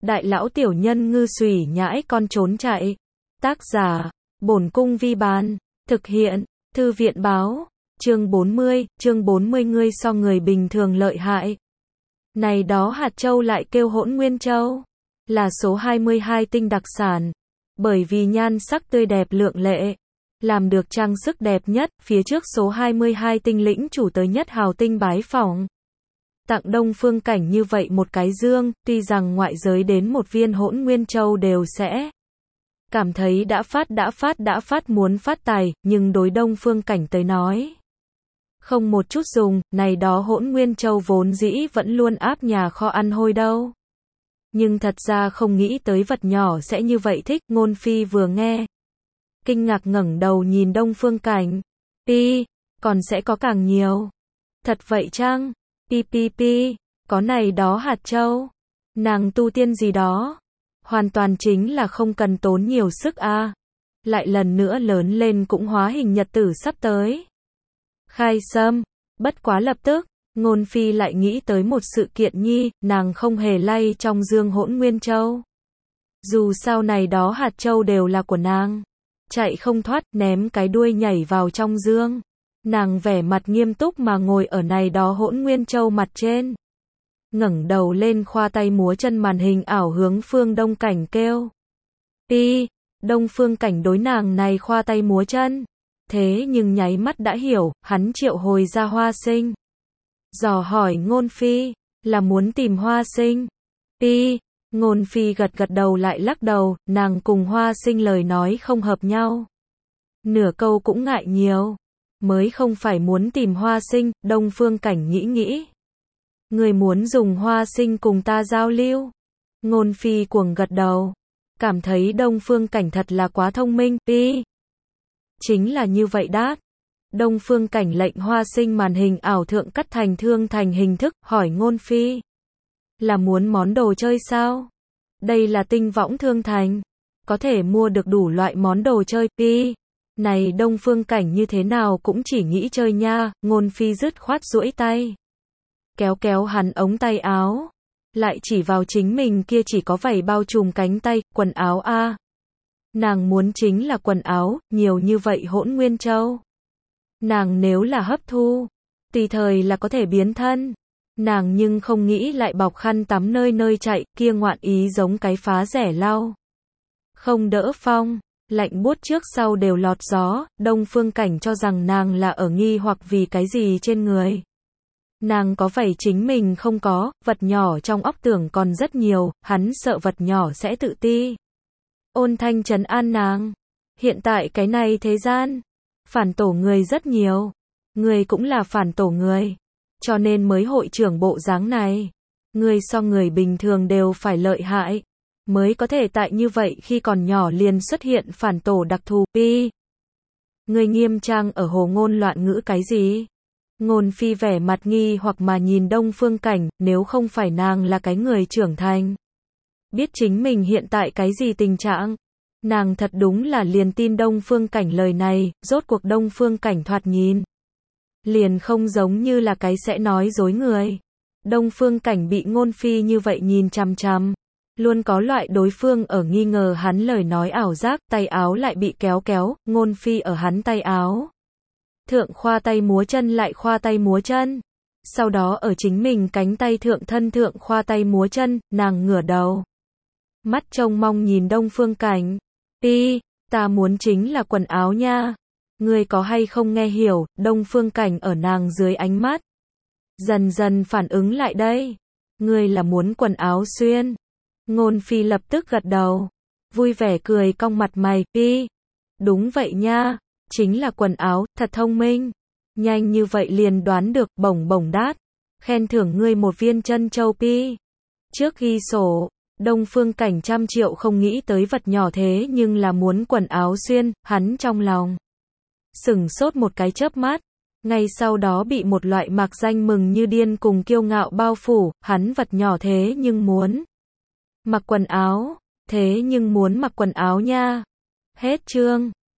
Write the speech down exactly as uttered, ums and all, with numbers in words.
đại lão tiểu nhân ngư xùy nhãi con trốn chạy. Tác giả, Bổn Cung Vi Bán. Thực hiện, Thư viện Báo. Chương bốn mươi, chương bốn mươi ngươi so người bình thường lợi hại. Này đó hạt châu lại kêu Hỗn Nguyên Châu. Là số hai mươi hai tinh đặc sản. Bởi vì nhan sắc tươi đẹp lượng lệ. Làm được trang sức đẹp nhất, phía trước số hai mươi hai tinh lĩnh chủ tới nhất hào tinh bái phỏng. Tặng Đông Phương Cảnh như vậy một cái dương, tuy rằng ngoại giới đến một viên Hỗn Nguyên Châu đều sẽ cảm thấy đã phát đã phát đã phát muốn phát tài, nhưng đối Đông Phương Cảnh tới nói không một chút dùng, này đó Hỗn Nguyên Châu vốn dĩ vẫn luôn áp nhà kho ăn hôi đâu. Nhưng thật ra không nghĩ tới vật nhỏ sẽ như vậy thích, Ngôn Phi vừa nghe. Kinh ngạc ngẩng đầu nhìn Đông Phương Cảnh. Pi, còn sẽ có càng nhiều. Thật vậy chăng? Pi pi pi, có này đó hạt châu. Nàng tu tiên gì đó. Hoàn toàn chính là không cần tốn nhiều sức a. À. Lại lần nữa lớn lên cũng hóa hình nhật tử sắp tới. Khai sâm, bất quá lập tức, Ngôn Phi lại nghĩ tới một sự kiện nhi, nàng không hề lay trong dương Hỗn Nguyên Châu. Dù sao này đó hạt châu đều là của nàng. Chạy không thoát, ném cái đuôi nhảy vào trong dương. Nàng vẻ mặt nghiêm túc mà ngồi ở này đó Hỗn Nguyên Châu mặt trên. Ngẩng đầu lên khoa tay múa chân màn hình ảo hướng Phương Đông Cảnh kêu. Pi, Đông Phương Cảnh đối nàng này khoa tay múa chân. Thế nhưng nháy mắt đã hiểu, hắn triệu hồi ra Hoa Sinh. Dò hỏi Ngôn Phi, là muốn tìm Hoa Sinh. Pi, Ngôn Phi gật gật đầu lại lắc đầu, nàng cùng Hoa Sinh lời nói không hợp nhau. Nửa câu cũng ngại nhiều. Mới không phải muốn tìm Hoa Sinh, Đông Phương Cảnh nghĩ nghĩ. Người muốn dùng Hoa Sinh cùng ta giao lưu. Ngôn Phi cuồng gật đầu. Cảm thấy Đông Phương Cảnh thật là quá thông minh. Pi, chính là như vậy đát. Đông Phương Cảnh lệnh Hoa Sinh màn hình ảo thượng cắt thành thương thành hình thức, hỏi Ngôn Phi. Là muốn món đồ chơi sao? Đây là tinh võng thương thành. Có thể mua được đủ loại món đồ chơi. Pi, này Đông Phương Cảnh như thế nào cũng chỉ nghĩ chơi nha. Ngôn Phi dứt khoát duỗi tay. Kéo kéo hắn ống tay áo. Lại chỉ vào chính mình kia chỉ có vảy bao trùm cánh tay, quần áo a. À. Nàng muốn chính là quần áo, nhiều như vậy Hỗn Nguyên Châu. Nàng nếu là hấp thu, tùy thời là có thể biến thân. Nàng nhưng không nghĩ lại bọc khăn tắm nơi nơi chạy, kia ngoạn ý giống cái phá rẻ lau. Không đỡ phong, lạnh buốt trước sau đều lọt gió, Đông Phương Cảnh cho rằng nàng là ở nghi hoặc vì cái gì trên người. Nàng có vảy chính mình không có, vật nhỏ trong óc tưởng còn rất nhiều, hắn sợ vật nhỏ sẽ tự ti. Ôn thanh trấn an nàng. Hiện tại cái này thế gian, phản tổ người rất nhiều. Người cũng là phản tổ người. Cho nên mới hội trưởng bộ dáng này. Người so người bình thường đều phải lợi hại. Mới có thể tại như vậy khi còn nhỏ liền xuất hiện phản tổ đặc thù. Pi, người nghiêm trang ở hồ ngôn loạn ngữ cái gì? Ngôn Phi vẻ mặt nghi hoặc mà nhìn Đông Phương Cảnh, nếu không phải nàng là cái người trưởng thành. Biết chính mình hiện tại cái gì tình trạng. Nàng thật đúng là liền tin Đông Phương Cảnh lời này, rốt cuộc Đông Phương Cảnh thoạt nhìn. Liền không giống như là cái sẽ nói dối người. Đông Phương Cảnh bị Ngôn Phi như vậy nhìn chằm chằm. Luôn có loại đối phương ở nghi ngờ hắn lời nói ảo giác, tay áo lại bị kéo kéo, Ngôn Phi ở hắn tay áo. Thượng khoa tay múa chân lại khoa tay múa chân. Sau đó ở chính mình cánh tay thượng thân thượng khoa tay múa chân, nàng ngửa đầu. Mắt trông mong nhìn Đông Phương Cảnh. Pi, ta muốn chính là quần áo nha. Ngươi có hay không nghe hiểu, Đông Phương Cảnh ở nàng dưới ánh mắt. Dần dần phản ứng lại đây. Ngươi là muốn quần áo xuyên. Ngôn Phi lập tức gật đầu. Vui vẻ cười cong mặt mày. Pi, đúng vậy nha. Chính là quần áo, thật thông minh. Nhanh như vậy liền đoán được, bổng bổng đát. Khen thưởng ngươi một viên chân châu. Pi. Trước ghi sổ, Đông Phương Cảnh trăm triệu không nghĩ tới vật nhỏ thế nhưng là muốn quần áo xuyên, hắn trong lòng sửng sốt một cái chớp mắt. Ngay sau đó bị một loại mạc danh mừng như điên cùng kiêu ngạo bao phủ, hắn vật nhỏ thế nhưng muốn mặc quần áo, thế nhưng muốn mặc quần áo nha. Hết chương.